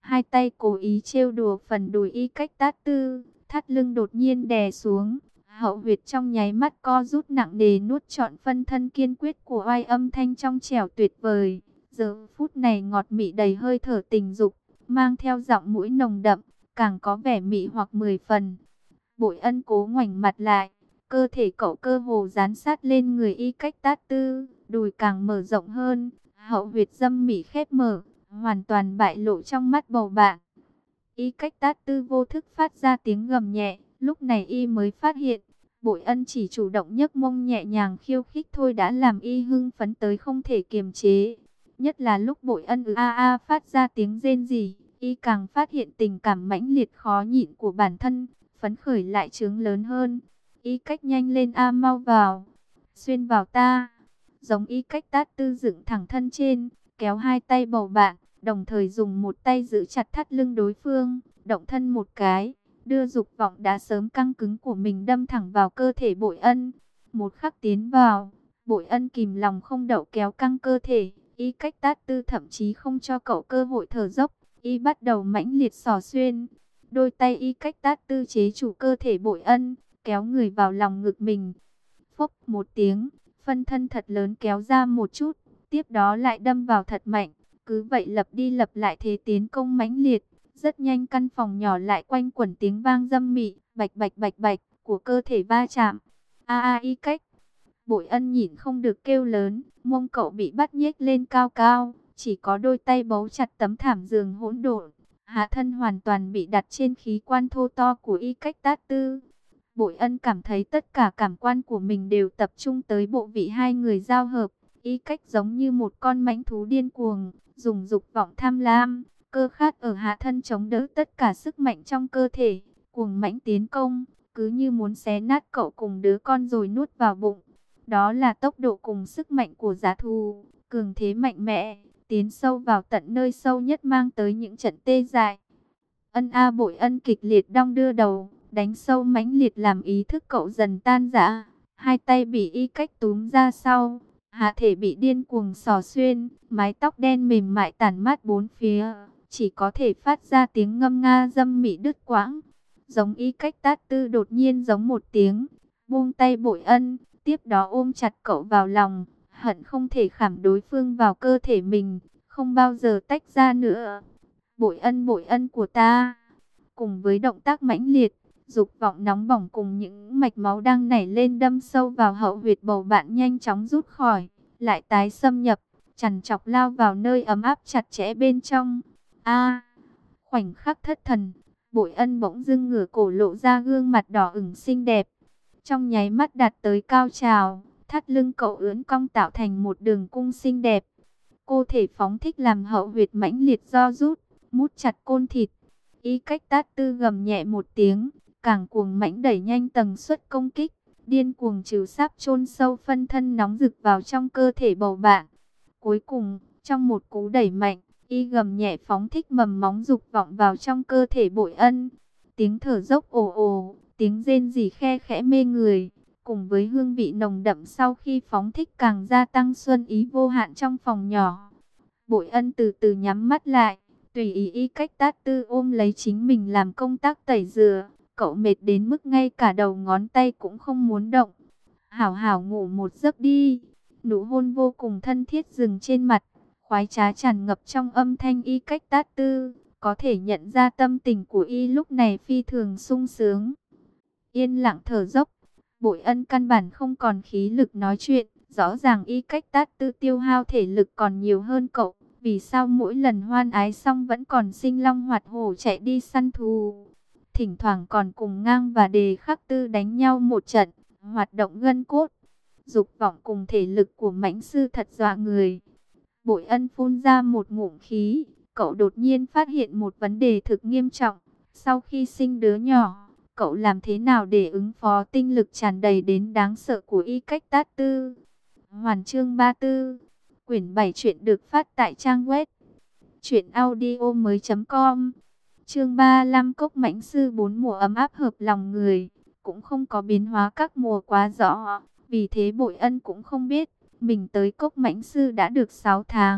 hai tay cố ý trêu đùa phần đùi Y Cách Tát Tư, thắt lưng đột nhiên đè xuống, hậu huyệt trong nháy mắt co rút nặng nề nuốt trọn phân thân kiên quyết của oai, âm thanh trong trẻo tuyệt vời. Giờ phút này ngọt mị đầy hơi thở tình dục, mang theo giọng mũi nồng đậm, càng có vẻ mị hoặc mười phần. Bội Ân cố ngoảnh mặt lại, cơ thể cậu cơ hồ dán sát lên người Y Cách Tát Tư, đùi càng mở rộng hơn, hậu huyệt dâm mị khép mở, hoàn toàn bại lộ trong mắt bầu bạn. Y Cách Tát Tư vô thức phát ra tiếng gầm nhẹ, lúc này y mới phát hiện, Bội Ân chỉ chủ động nhấc mông nhẹ nhàng khiêu khích thôi đã làm y hưng phấn tới không thể kiềm chế. Nhất là lúc Bội Ân ư a a phát ra tiếng rên rỉ, y càng phát hiện tình cảm mãnh liệt khó nhịn của bản thân, phấn khởi lại trướng lớn hơn. Y Cách nhanh lên a, mau vào, xuyên vào ta. Giống Y Cách Tát Tư dựng thẳng thân trên, kéo hai tay bầu bạn, đồng thời dùng một tay giữ chặt thắt lưng đối phương, động thân một cái, đưa dục vọng đã sớm căng cứng của mình đâm thẳng vào cơ thể Bội Ân. Một khắc tiến vào, Bội Ân kìm lòng không đậu kéo căng cơ thể, Y Cách Tát Tư thậm chí không cho cậu cơ hội thở dốc, y bắt đầu mãnh liệt xỏ xuyên. Đôi tay Y Cách Tát Tư chế chủ cơ thể Bội Ân, kéo người vào lòng ngực mình. Phốc một tiếng, phân thân thật lớn kéo ra một chút, tiếp đó lại đâm vào thật mạnh. Cứ vậy lặp đi lặp lại thế tiến công mãnh liệt. Rất nhanh căn phòng nhỏ lại quanh quẩn tiếng vang dâm mị, bạch bạch bạch bạch của cơ thể va chạm. A a Y Cách. Bội Ân nhịn không được kêu lớn, mông cậu bị bắt nhếch lên cao cao, chỉ có đôi tay bấu chặt tấm thảm giường hỗn độn, hạ thân hoàn toàn bị đặt trên khí quan thô to của Y Cách Tát Tư. Bội Ân cảm thấy tất cả cảm quan của mình đều tập trung tới bộ vị hai người giao hợp. Y Cách giống như một con mãnh thú điên cuồng, dùng dục vọng tham lam, cơ khát ở hạ thân chống đỡ tất cả sức mạnh trong cơ thể, cuồng mãnh tiến công, cứ như muốn xé nát cậu cùng đứa con rồi nuốt vào bụng. Đó là tốc độ cùng sức mạnh của dã thú, cường thế mạnh mẽ, tiến sâu vào tận nơi sâu nhất mang tới những trận tê dại. Ân a Bội Ân kịch liệt đong đưa đầu, đánh sâu mãnh liệt làm ý thức cậu dần tan rã. Hai tay bị Y Cách túm ra sau, hạ thể bị điên cuồng xỏ xuyên, mái tóc đen mềm mại tản mát bốn phía, chỉ có thể phát ra tiếng ngâm nga dâm mị đứt quãng. Giống Y Cách Tát Tư đột nhiên giống một tiếng, buông tay Bội Ân, tiếp đó ôm chặt cậu vào lòng, hận không thể khảm đối phương vào cơ thể mình, không bao giờ tách ra nữa. Bội Ân, Bội Ân của ta. Cùng với động tác mãnh liệt, dục vọng nóng bỏng cùng những mạch máu đang nảy lên đâm sâu vào hậu huyệt bầu bạn nhanh chóng rút khỏi, lại tái xâm nhập, chằn chọc lao vào nơi ấm áp chặt chẽ bên trong. A, khoảnh khắc thất thần, Bội Ân bỗng dưng ngửa cổ lộ ra gương mặt đỏ ửng xinh đẹp. Trong nháy mắt đạt tới cao trào, thắt lưng cậu ưỡn cong tạo thành một đường cung xinh đẹp. Cô thể phóng thích làm hậu huyệt mãnh liệt do rút, mút chặt côn thịt. Y Cách Tát Tư gầm nhẹ một tiếng, càng cuồng mãnh đẩy nhanh tần suất công kích, điên cuồng trừ sáp chôn sâu phân thân nóng rực vào trong cơ thể bầu bạn. Cuối cùng, trong một cú đẩy mạnh, y gầm nhẹ phóng thích mầm móng dục vọng vào trong cơ thể Bội Ân. Tiếng thở dốc ồ ồ, tiếng rên rỉ khe khẽ mê người, cùng với hương vị nồng đậm sau khi phóng thích càng gia tăng xuân ý vô hạn trong phòng nhỏ. Bội Ân từ từ nhắm mắt lại, tùy ý Y Cách Tát Tư ôm lấy chính mình làm công tác tẩy rửa. Cậu mệt đến mức ngay cả đầu ngón tay cũng không muốn động. Hảo hảo ngủ một giấc đi. Nụ hôn vô cùng thân thiết dừng trên mặt, khoái trá tràn ngập trong âm thanh Y Cách Tát Tư. Có thể nhận ra tâm tình của y lúc này phi thường sung sướng. Yên lặng thở dốc, Bội Ân căn bản không còn khí lực nói chuyện. Rõ ràng Y Cách Tát Tư tiêu hao thể lực còn nhiều hơn cậu. Vì sao mỗi lần hoan ái xong vẫn còn sinh long hoạt hổ chạy đi săn thú? Thỉnh thoảng còn cùng Ngang và Đề Khắc Tư đánh nhau một trận, hoạt động gân cốt. Dục vọng cùng thể lực của mãnh sư thật dọa người. Bội Ân phun ra một ngụm khí, cậu đột nhiên phát hiện một vấn đề thực nghiêm trọng. Sau khi sinh đứa nhỏ, cậu làm thế nào để ứng phó tinh lực tràn đầy đến đáng sợ của Y Cách Tát Tư? Hoàn chương ba mươi tư, quyển bảy truyện được phát tại trang web truyện audio mới chấm com. Chương ba mươi lăm, cốc mãnh sư bốn mùa ấm áp hợp lòng người, cũng không có biến hóa các mùa quá rõ. Vì thế Bội Ân cũng không biết, mình tới cốc mãnh sư đã được sáu tháng.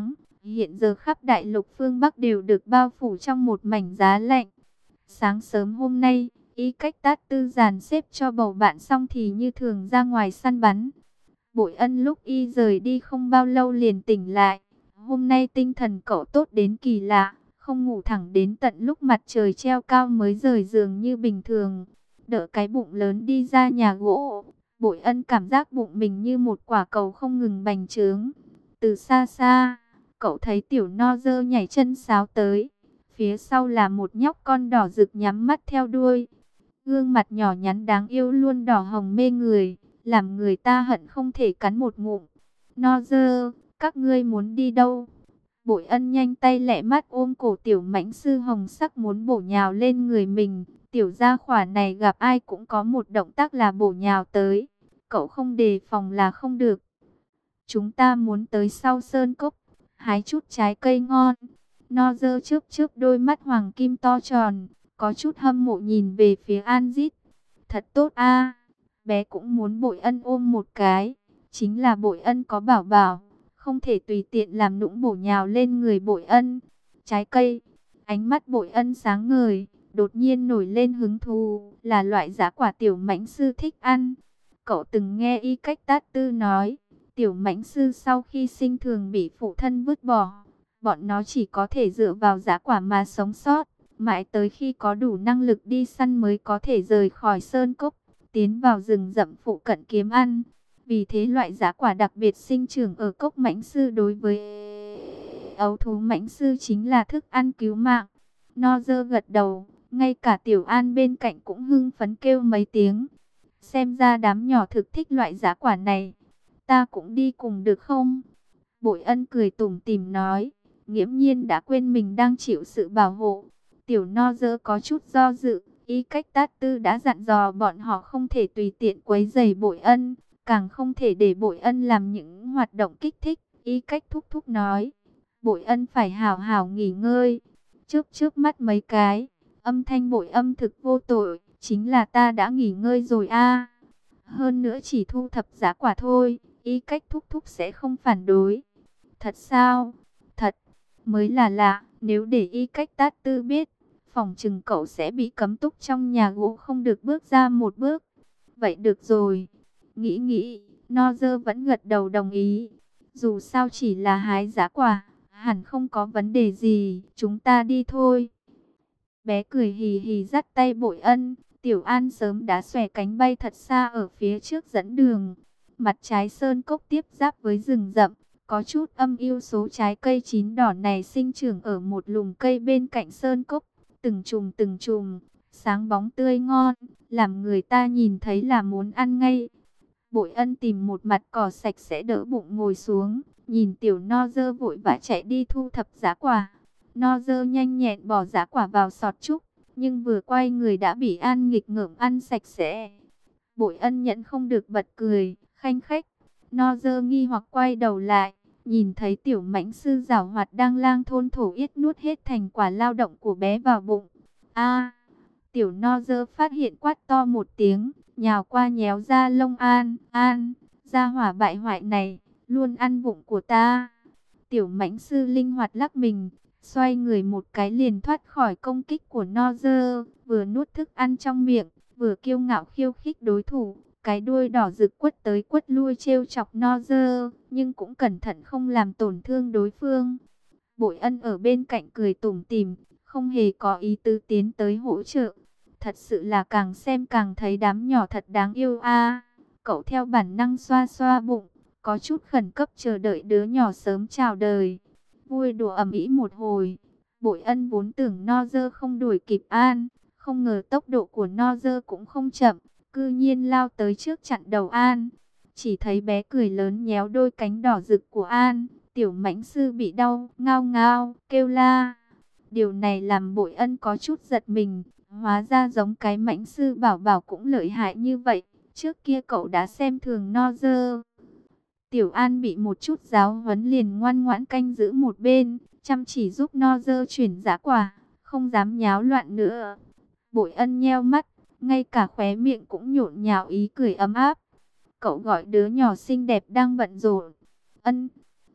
Hiện giờ khắp đại lục phương Bắc đều được bao phủ trong một mảnh giá lạnh. Sáng sớm hôm nay, Y Cách Tát Tư dàn xếp cho bầu bạn xong thì như thường ra ngoài săn bắn. Bội Ân lúc y rời đi không bao lâu liền tỉnh lại. Hôm nay tinh thần cậu tốt đến kỳ lạ, không ngủ thẳng đến tận lúc mặt trời treo cao mới rời giường như bình thường. Đỡ cái bụng lớn đi ra nhà gỗ, Bội Ân cảm giác bụng mình như một quả cầu không ngừng bành trướng. Từ xa xa, cậu thấy tiểu no dơ nhảy chân sáo tới. Phía sau là một nhóc con đỏ rực nhắm mắt theo đuôi. Gương mặt nhỏ nhắn đáng yêu luôn đỏ hồng mê người, làm người ta hận không thể cắn một ngụm. No dơ, các ngươi muốn đi đâu? Bội Ân nhanh tay lẹ mắt ôm cổ tiểu mãnh sư hồng sắc muốn bổ nhào lên người mình. Tiểu gia khỏa này gặp ai cũng có một động tác là bổ nhào tới. Cậu không đề phòng là không được. Chúng ta muốn tới sau sơn cốc, hái chút trái cây ngon. No dơ chớp chớp đôi mắt hoàng kim to tròn, có chút hâm mộ nhìn về phía An Dít. Thật tốt a, bé cũng muốn Bội Ân ôm một cái. Chính là Bội Ân có bảo bảo, không thể tùy tiện làm nũng bổ nhào lên người Bội Ân. Trái cây, ánh mắt Bội Ân sáng ngời, đột nhiên nổi lên hứng thú, là loại giá quả tiểu mãnh sư thích ăn. Cậu từng nghe Y Cách Tát Tư nói, tiểu mãnh sư sau khi sinh thường bị phụ thân vứt bỏ. Bọn nó chỉ có thể dựa vào giá quả mà sống sót, mãi tới khi có đủ năng lực đi săn mới có thể rời khỏi sơn cốc, tiến vào rừng rậm phụ cận kiếm ăn. Vì thế loại giá quả đặc biệt sinh trưởng ở cốc mãnh sư đối với ấu thú mãnh sư chính là thức ăn cứu mạng. No dơ gật đầu, ngay cả Tiểu An bên cạnh cũng hưng phấn kêu mấy tiếng. Xem ra đám nhỏ thực thích loại giá quả này. Ta cũng đi cùng được không? Bội Ân cười tủm tỉm nói, nghiễm nhiên đã quên mình đang chịu sự bảo hộ. Tiểu no dơ có chút do dự, Y Cách Tát Tư đã dặn dò bọn họ không thể tùy tiện quấy rầy Bội Ân, càng không thể để Bội Ân làm những hoạt động kích thích. Y Cách thúc thúc nói, Bội Ân phải hào hào nghỉ ngơi. Chớp chớp mắt mấy cái, âm thanh Bội Âm thực vô tội, chính là ta đã nghỉ ngơi rồi a. Hơn nữa chỉ thu thập giá quả thôi, Y Cách thúc thúc sẽ không phản đối. Thật sao? Thật, mới là lạ, nếu để Y Cách Tát Tư biết, phòng chừng cậu sẽ bị cấm túc trong nhà gỗ không được bước ra một bước. Vậy được rồi. Nghĩ nghĩ, no dơ vẫn gật đầu đồng ý. Dù sao chỉ là hái giá quả, hẳn không có vấn đề gì, chúng ta đi thôi. Bé cười hì hì dắt tay Bội Ân, Tiểu An sớm đã xòe cánh bay thật xa ở phía trước dẫn đường. Mặt trái sơn cốc tiếp giáp với rừng rậm, có chút âm u, số trái cây chín đỏ này sinh trưởng ở một lùm cây bên cạnh sơn cốc, từng chùm từng chùm, sáng bóng tươi ngon, làm người ta nhìn thấy là muốn ăn ngay. Bội Ân tìm một mặt cỏ sạch sẽ đỡ bụng ngồi xuống, nhìn tiểu no dơ vội vã chạy đi thu thập giá quả. No dơ nhanh nhẹn bỏ giá quả vào sọt trúc, nhưng vừa quay người đã bị An nghịch ngợm ăn sạch sẽ. Bội Ân nhẫn không được bật cười, khanh khách. No dơ nghi hoặc quay đầu lại, nhìn thấy tiểu mãnh sư giảo hoạt đang lang thôn thổ yết nuốt hết thành quả lao động của bé vào bụng. A! Tiểu no dơ phát hiện quát to một tiếng, nhào qua nhéo ra lông An. An! Gia hỏa bại hoại này, luôn ăn bụng của ta. Tiểu mãnh sư linh hoạt lắc mình, xoay người một cái liền thoát khỏi công kích của no dơ, vừa nuốt thức ăn trong miệng, vừa kiêu ngạo khiêu khích đối thủ. Cái đuôi đỏ rực quất tới quất lui trêu chọc no dơ, nhưng cũng cẩn thận không làm tổn thương đối phương. Bội Ân ở bên cạnh cười tủm tỉm, không hề có ý tứ tiến tới hỗ trợ. Thật sự là càng xem càng thấy đám nhỏ thật đáng yêu a. Cậu theo bản năng xoa xoa bụng, có chút khẩn cấp chờ đợi đứa nhỏ sớm chào đời. Vui đùa ầm ĩ một hồi, Bội Ân vốn tưởng no dơ không đuổi kịp An, không ngờ tốc độ của no dơ cũng không chậm, cư nhiên lao tới trước chặn đầu An. Chỉ thấy bé cười lớn nhéo đôi cánh đỏ rực của An, tiểu mãnh sư bị đau, ngao ngao, kêu la. Điều này làm Bội Ân có chút giật mình, hóa ra giống cái mãnh sư bảo bảo cũng lợi hại như vậy, trước kia cậu đã xem thường no dơ. Tiểu An bị một chút giáo huấn liền ngoan ngoãn canh giữ một bên, chăm chỉ giúp no dơ chuyển giá quả, không dám nháo loạn nữa. Bội Ân nheo mắt, ngay cả khóe miệng cũng nhộn nhạo ý cười ấm áp. Cậu gọi đứa nhỏ xinh đẹp đang bận rộn. Ân,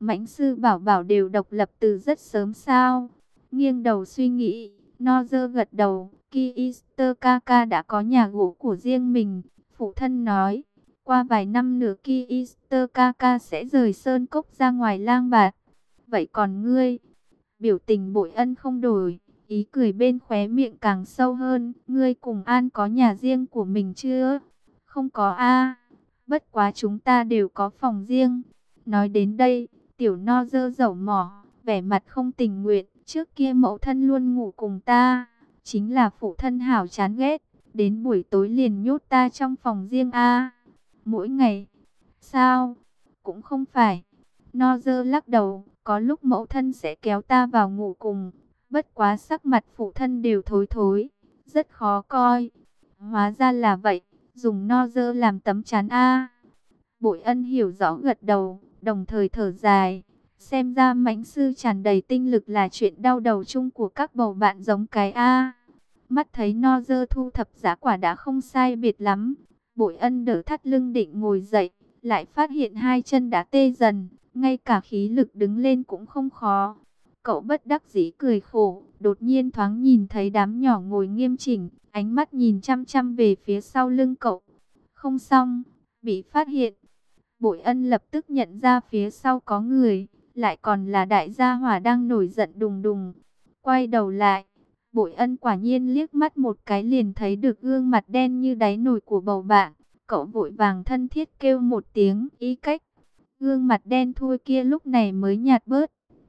mãnh sư bảo bảo đều độc lập từ rất sớm sao? Nghiêng đầu suy nghĩ, Nozer gật đầu, Kister Kaka đã có nhà gỗ của riêng mình. Phụ thân nói, qua vài năm nữa Kister Kaka sẽ rời sơn cốc ra ngoài lang bạt. Vậy còn ngươi? Biểu tình Bội Ân không đổi, ý cười bên khóe miệng càng sâu hơn. Ngươi cùng An có nhà riêng của mình chưa? Không có a. Bất quá chúng ta đều có phòng riêng. Nói đến đây, tiểu Nozer dẩu mỏ, vẻ mặt không tình nguyện. Trước kia mẫu thân luôn ngủ cùng ta, chính là phụ thân hảo chán ghét, đến buổi tối liền nhốt ta trong phòng riêng a. Mỗi ngày. Sao? Cũng không phải. Nozer lắc đầu, có lúc mẫu thân sẽ kéo ta vào ngủ cùng, bất quá sắc mặt phụ thân đều thối thối, rất khó coi. Hóa ra là vậy, dùng Nozer làm tấm chắn a. Bội Ân hiểu rõ gật đầu, đồng thời thở dài. Xem ra mãnh sư tràn đầy tinh lực là chuyện đau đầu chung của các bầu bạn giống cái a. Mắt thấy Nozer thu thập giá quả đã không sai biệt lắm, Bội Ân đỡ thắt lưng định ngồi dậy, lại phát hiện hai chân đã tê dần, ngay cả khí lực đứng lên cũng không khó. Cậu bất đắc dĩ cười khổ, đột nhiên thoáng nhìn thấy đám nhỏ ngồi nghiêm chỉnh, ánh mắt nhìn chăm chăm về phía sau lưng cậu. Không xong, bị phát hiện. Bội Ân lập tức nhận ra phía sau có người, lại còn là đại gia hỏa đang nổi giận đùng đùng. Quay đầu lại, Bội Ân quả nhiên liếc mắt một cái liền thấy được gương mặt đen như đáy nồi của bầu bạn. Cậu vội vàng thân thiết kêu một tiếng ý cách. Gương mặt đen thui kia lúc này mới nhạt bớt.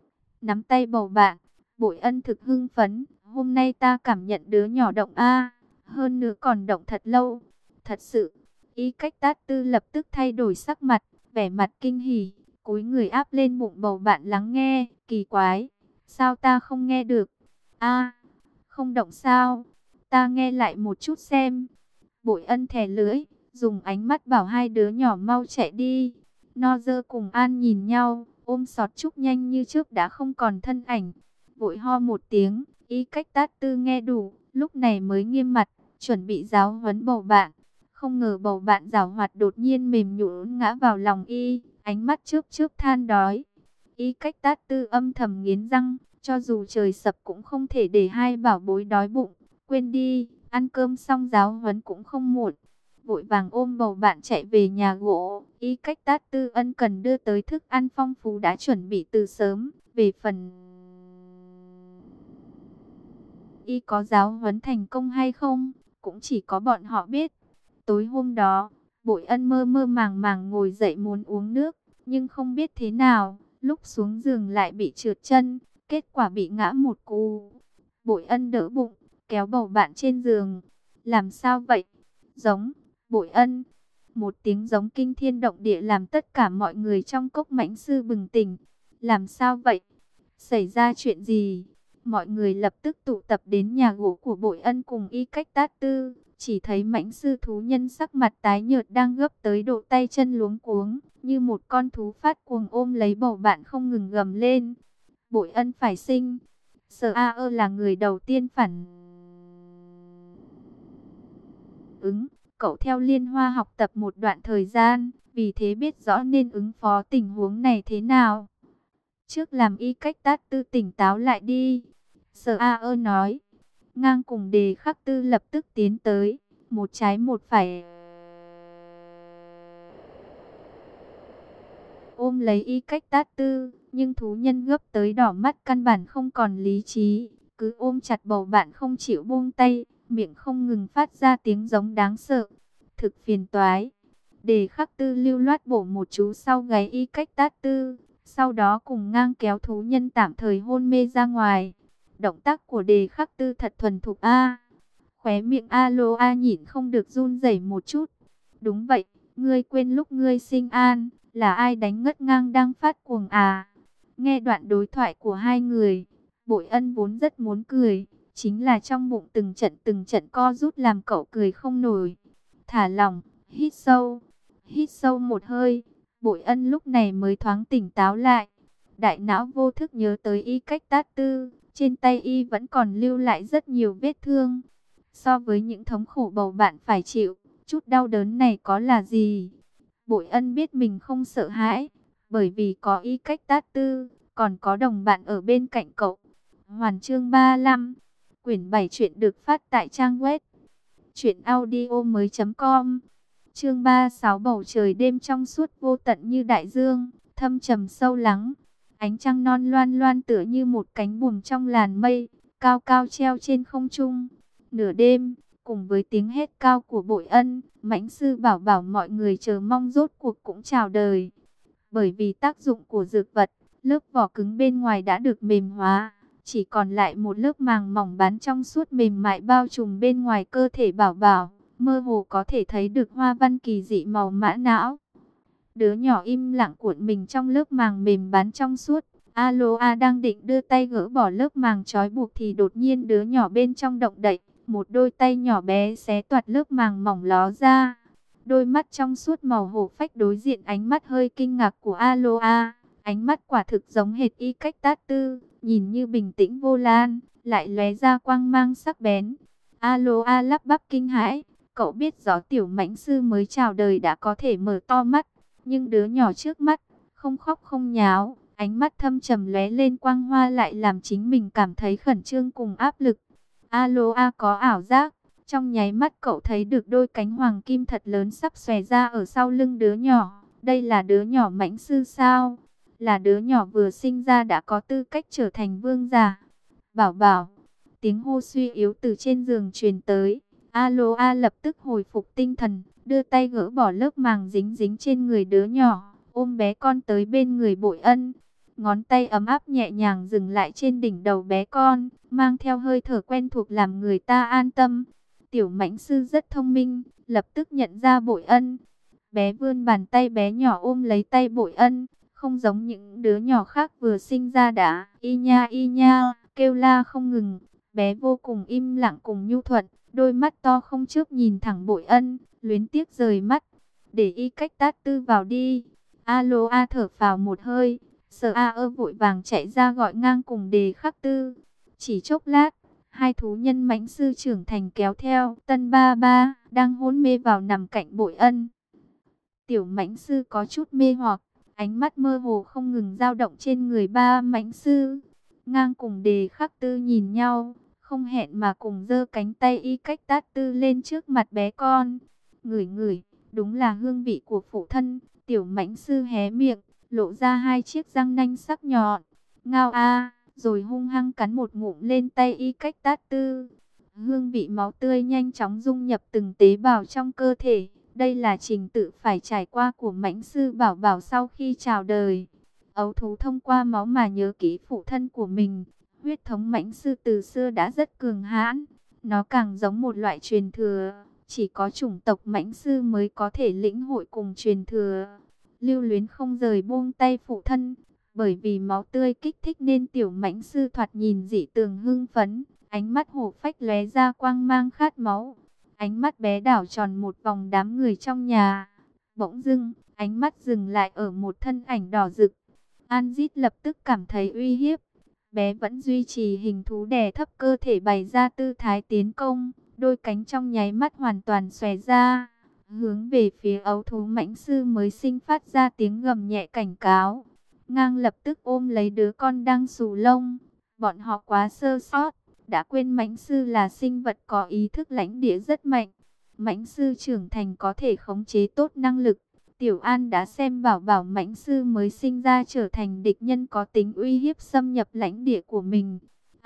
Nắm tay bầu bạn, Bội Ân thực hưng phấn. Hôm nay ta cảm nhận đứa nhỏ động a, hơn nữa còn động thật lâu. Thật sự, ý cách Tát Tư lập tức thay đổi sắc mặt, vẻ mặt kinh hỉ, cúi người áp lên bụng bầu bạn lắng nghe. Kỳ quái, sao ta không nghe được? A, không động sao? Ta nghe lại một chút xem. Bội Ân thè lưỡi, dùng ánh mắt bảo hai đứa nhỏ mau chạy đi. Nozer cùng An nhìn nhau, ôm sọt Trúc nhanh như trước đã không còn thân ảnh. Vội ho một tiếng, ý cách Tát Tư nghe đủ, lúc này mới nghiêm mặt, chuẩn bị giáo huấn bầu bạn. Không ngờ bầu bạn giảo hoạt đột nhiên mềm nhũn ngã vào lòng y, ánh mắt chớp chớp than đói. Ý cách Tát Tư âm thầm nghiến răng, cho dù trời sập cũng không thể để hai bảo bối đói bụng. Quên đi, ăn cơm xong giáo huấn cũng không muộn. Vội vàng ôm bầu bạn chạy về nhà gỗ. Ý cách Tát Tư ân cần đưa tới thức ăn phong phú đã chuẩn bị từ sớm. Về phần y có giáo huấn thành công hay không, cũng chỉ có bọn họ biết. Tối hôm đó, Bội Ân mơ mơ màng màng ngồi dậy muốn uống nước, nhưng không biết thế nào, lúc xuống giường lại bị trượt chân, kết quả bị ngã một cú. Bội Ân đỡ bụng, kéo bầu bạn trên giường. Làm sao vậy? Giống. Bội Ân. Một tiếng giống kinh thiên động địa làm tất cả mọi người trong cốc mãnh sư bừng tỉnh. Làm sao vậy? Xảy ra chuyện gì? Mọi người lập tức tụ tập đến nhà gỗ của Bội Ân cùng y cách Tát Tư. Chỉ thấy mãnh sư thú nhân sắc mặt tái nhợt đang gấp tới độ tay chân luống cuống, như một con thú phát cuồng ôm lấy bầu bạn không ngừng gầm lên. Bội Ân phải sinh. Sở A ơ là người đầu tiên phản ứng. Cậu theo Liên Hoa học tập một đoạn thời gian, vì thế biết rõ nên ứng phó tình huống này thế nào. Trước làm y cách Tát Tư tỉnh táo lại đi. Sở A ơ nói. Ngang cùng Đề Khắc Tư lập tức tiến tới, một trái một phải ôm lấy y cách Tát Tư, nhưng thú nhân gấp tới đỏ mắt căn bản không còn lý trí, cứ ôm chặt bầu bạn không chịu buông tay, miệng không ngừng phát ra tiếng giống đáng sợ. Thực phiền toái. Đề Khắc Tư lưu loát bổ một chú sau gáy y cách Tát Tư, sau đó cùng ngang kéo thú nhân tạm thời hôn mê ra ngoài. Động tác của Đề Khắc Tư thật thuần thục a. Khóe miệng Alo A nhịn không được run rẩy một chút. Đúng vậy, ngươi quên lúc ngươi sinh An, là ai đánh ngất ngang đang phát cuồng à? Nghe đoạn đối thoại của hai người, Bội Ân vốn rất muốn cười, chính là trong bụng từng trận từng trận co rút làm cậu cười không nổi. Thả lỏng, hít sâu, hít sâu một hơi, Bội Ân lúc này mới thoáng tỉnh táo lại. Đại não vô thức nhớ tới y cách Tát Tư, trên tay y vẫn còn lưu lại rất nhiều vết thương. So với những thống khổ bầu bạn phải chịu, chút đau đớn này có là gì? Bội Ân biết mình không sợ hãi, Bởi vì có Y Cách Tát Tư, còn có đồng bạn ở bên cạnh cậu. Hoàn chương ba mươi lăm, quyển bảy truyện được phát tại trang web truyện audio mới chấm com. Chương ba mươi sáu, bầu trời đêm trong suốt vô tận như đại dương, thâm trầm sâu lắng. Ánh trăng non loan loan tựa như một cánh buồm trong làn mây, cao cao treo trên không trung. Nửa đêm, cùng với tiếng hét cao của Bội Ân, Mãnh Sư Bảo bảo mọi người chờ mong rốt cuộc cũng chào đời. Bởi vì tác dụng của dược vật, lớp vỏ cứng bên ngoài đã được mềm hóa, chỉ còn lại một lớp màng mỏng bám trong suốt mềm mại bao trùm bên ngoài cơ thể Bảo bảo, mơ hồ có thể thấy được hoa văn kỳ dị màu mã não. Đứa nhỏ im lặng cuộn mình trong lớp màng mềm bám trong suốt. Aloa đang định đưa tay gỡ bỏ lớp màng trói buộc thì đột nhiên đứa nhỏ bên trong động đậy, một đôi tay nhỏ bé xé toạc lớp màng mỏng ló ra. Đôi mắt trong suốt màu hổ phách đối diện ánh mắt hơi kinh ngạc của Aloa, ánh mắt quả thực giống hệt Y Cách Tát Tư, nhìn như bình tĩnh vô lan, lại lóe ra quang mang sắc bén. Aloa lắp bắp kinh hãi, cậu biết rõ tiểu mãnh sư mới chào đời đã có thể mở to mắt, nhưng đứa nhỏ trước mắt, không khóc không nháo, ánh mắt thâm trầm lóe lên quang hoa lại làm chính mình cảm thấy khẩn trương cùng áp lực. Aloa có ảo giác, trong nháy mắt cậu thấy được đôi cánh hoàng kim thật lớn sắp xòe ra ở sau lưng đứa nhỏ. Đây là đứa nhỏ mãnh sư sao? Là đứa nhỏ vừa sinh ra đã có tư cách trở thành vương giả. Bảo bảo, tiếng hô suy yếu từ trên giường truyền tới. Aloa lập tức hồi phục tinh thần, đưa tay gỡ bỏ lớp màng dính dính trên người đứa nhỏ, ôm bé con tới bên người Bội Ân. Ngón tay ấm áp nhẹ nhàng dừng lại trên đỉnh đầu bé con, mang theo hơi thở quen thuộc làm người ta an tâm. Tiểu mãnh sư rất thông minh, lập tức nhận ra Bội Ân. Bé vươn bàn tay bé nhỏ ôm lấy tay Bội Ân, không giống những đứa nhỏ khác vừa sinh ra đã y nha y nha, kêu la không ngừng. Bé vô cùng im lặng cùng nhu thuận, đôi mắt to không chớp nhìn thẳng Bội Ân, luyến tiếc rời mắt. Để Y Cách Tát Tư vào đi. Aloa thở phào một hơi, Sở A ơ vội vàng chạy ra gọi ngang cùng Đề Khắc Tư. Chỉ chốc lát, hai thú nhân mãnh sư trưởng thành kéo theo Tân Ba Ba đang hôn mê vào nằm cạnh Bội Ân. Tiểu mãnh sư có chút mê hoặc, ánh mắt mơ hồ không ngừng dao động trên người ba mãnh sư. Ngang cùng Đề Khắc Tư nhìn nhau, không hẹn mà cùng giơ cánh tay Y Cách Tát Tư lên trước mặt bé con. Ngửi ngửi, đúng là hương vị của phụ thân. Tiểu mãnh sư hé miệng, lộ ra hai chiếc răng nanh sắc nhọn. Ngao a, rồi hung hăng cắn một ngụm lên tay Y Cách Tát Tư. Hương vị máu tươi nhanh chóng dung nhập từng tế bào trong cơ thể. Đây là trình tự phải trải qua của mãnh sư Bảo bảo sau khi chào đời. Ấu thú thông qua máu mà nhớ kỹ phụ thân của mình. Huyết thống mãnh sư từ xưa đã rất cường hãn. Nó càng giống một loại truyền thừa. Chỉ có chủng tộc mãnh sư mới có thể lĩnh hội cùng truyền thừa. Lưu luyến không rời buông tay phụ thân. Bởi vì máu tươi kích thích nên tiểu mãnh sư thoạt nhìn dị tường hưng phấn. Ánh mắt hổ phách lóe ra quang mang khát máu. Ánh mắt bé đảo tròn một vòng đám người trong nhà. Bỗng dưng, ánh mắt dừng lại ở một thân ảnh đỏ rực. Anzit lập tức cảm thấy uy hiếp. Bé vẫn duy trì hình thú đè thấp cơ thể bày ra tư thái tiến công. Đôi cánh trong nháy mắt hoàn toàn xòe ra, hướng về phía ấu thú mãnh sư mới sinh phát ra tiếng gầm nhẹ cảnh cáo. Ngang lập tức ôm lấy đứa con đang xù lông. Bọn họ quá sơ sót, đã quên mãnh sư là sinh vật có ý thức lãnh địa rất mạnh. Mãnh sư trưởng thành có thể khống chế tốt năng lực. Tiểu An đã xem bảo bảo mãnh sư mới sinh ra trở thành địch nhân có tính uy hiếp xâm nhập lãnh địa của mình.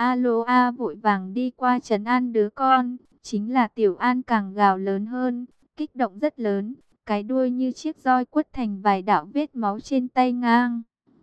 Aloa vội vàng đi qua trấn an đứa con. Chính là Tiểu An càng gào lớn hơn, kích động rất lớn. Cái đuôi như chiếc roi quất thành vài đạo vết máu trên tay Ngang.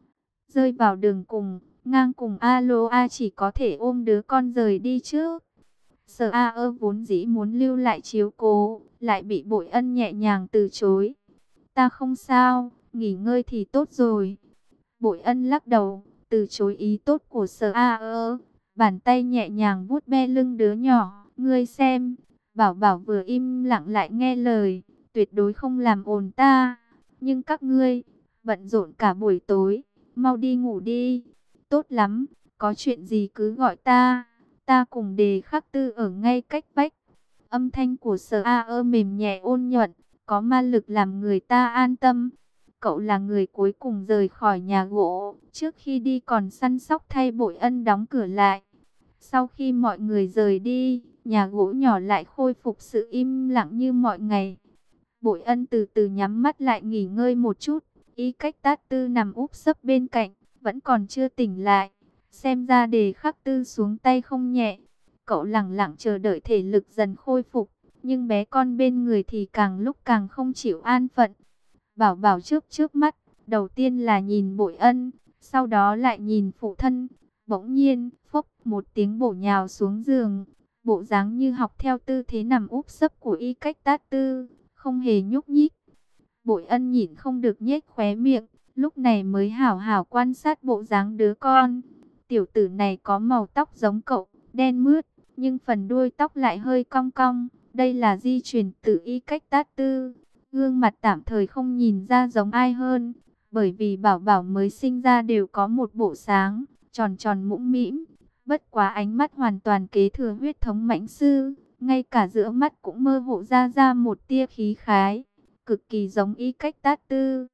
Rơi vào đường cùng, Ngang cùng Aloa chỉ có thể ôm đứa con rời đi trước. Sở A ơ vốn dĩ muốn lưu lại chiếu cố, lại bị Bội Ân nhẹ nhàng từ chối. Ta không sao, nghỉ ngơi thì tốt rồi. Bội Ân lắc đầu, từ chối ý tốt của Sở A ơ. Bàn tay nhẹ nhàng vuốt ve lưng đứa nhỏ. Ngươi xem, bảo bảo vừa im lặng lại nghe lời, tuyệt đối không làm ồn ta. Nhưng các ngươi, bận rộn cả buổi tối, mau đi ngủ đi. Tốt lắm, có chuyện gì cứ gọi ta. Ta cùng Đề Khắc Tư ở ngay cách vách. Âm thanh của Sở A ơ mềm nhẹ ôn nhuận, có ma lực làm người ta an tâm. cậu là người cuối cùng rời khỏi nhà gỗ. Trước khi đi còn săn sóc thay Bội Ân đóng cửa lại. Sau khi mọi người rời đi, nhà gỗ nhỏ lại khôi phục sự im lặng như mọi ngày. Bội Ân từ từ nhắm mắt lại nghỉ ngơi một chút. Y Cách Tát Tư nằm úp sấp bên cạnh, vẫn còn chưa tỉnh lại. Xem ra Đề Khắc Tư xuống tay không nhẹ. Cậu lẳng lặng chờ đợi thể lực dần khôi phục. Nhưng bé con bên người thì càng lúc càng không chịu an phận. Bảo Bảo trước trước mắt, đầu tiên là nhìn Bội Ân, sau đó lại nhìn phụ thân. Bỗng nhiên, phốc một tiếng bổ nhào xuống giường. Bộ dáng như học theo tư thế nằm úp sấp của Y Cách Tát Tư, không hề nhúc nhích. Bội Ân nhìn không được nhếch khóe miệng, lúc này mới hảo hảo quan sát bộ dáng đứa con. Tiểu tử này có màu tóc giống cậu, đen mướt, nhưng phần đuôi tóc lại hơi cong cong. Đây là di truyền từ Y Cách Tát Tư. Gương mặt tạm thời không nhìn ra giống ai hơn, bởi vì Bảo Bảo mới sinh ra đều có một bộ sáng, tròn tròn mũm mĩm. Bất quá ánh mắt hoàn toàn kế thừa huyết thống mãnh sư, ngay cả giữa mắt cũng mơ hồ ra ra một tia khí khái, cực kỳ giống Y Cách Tát Tư.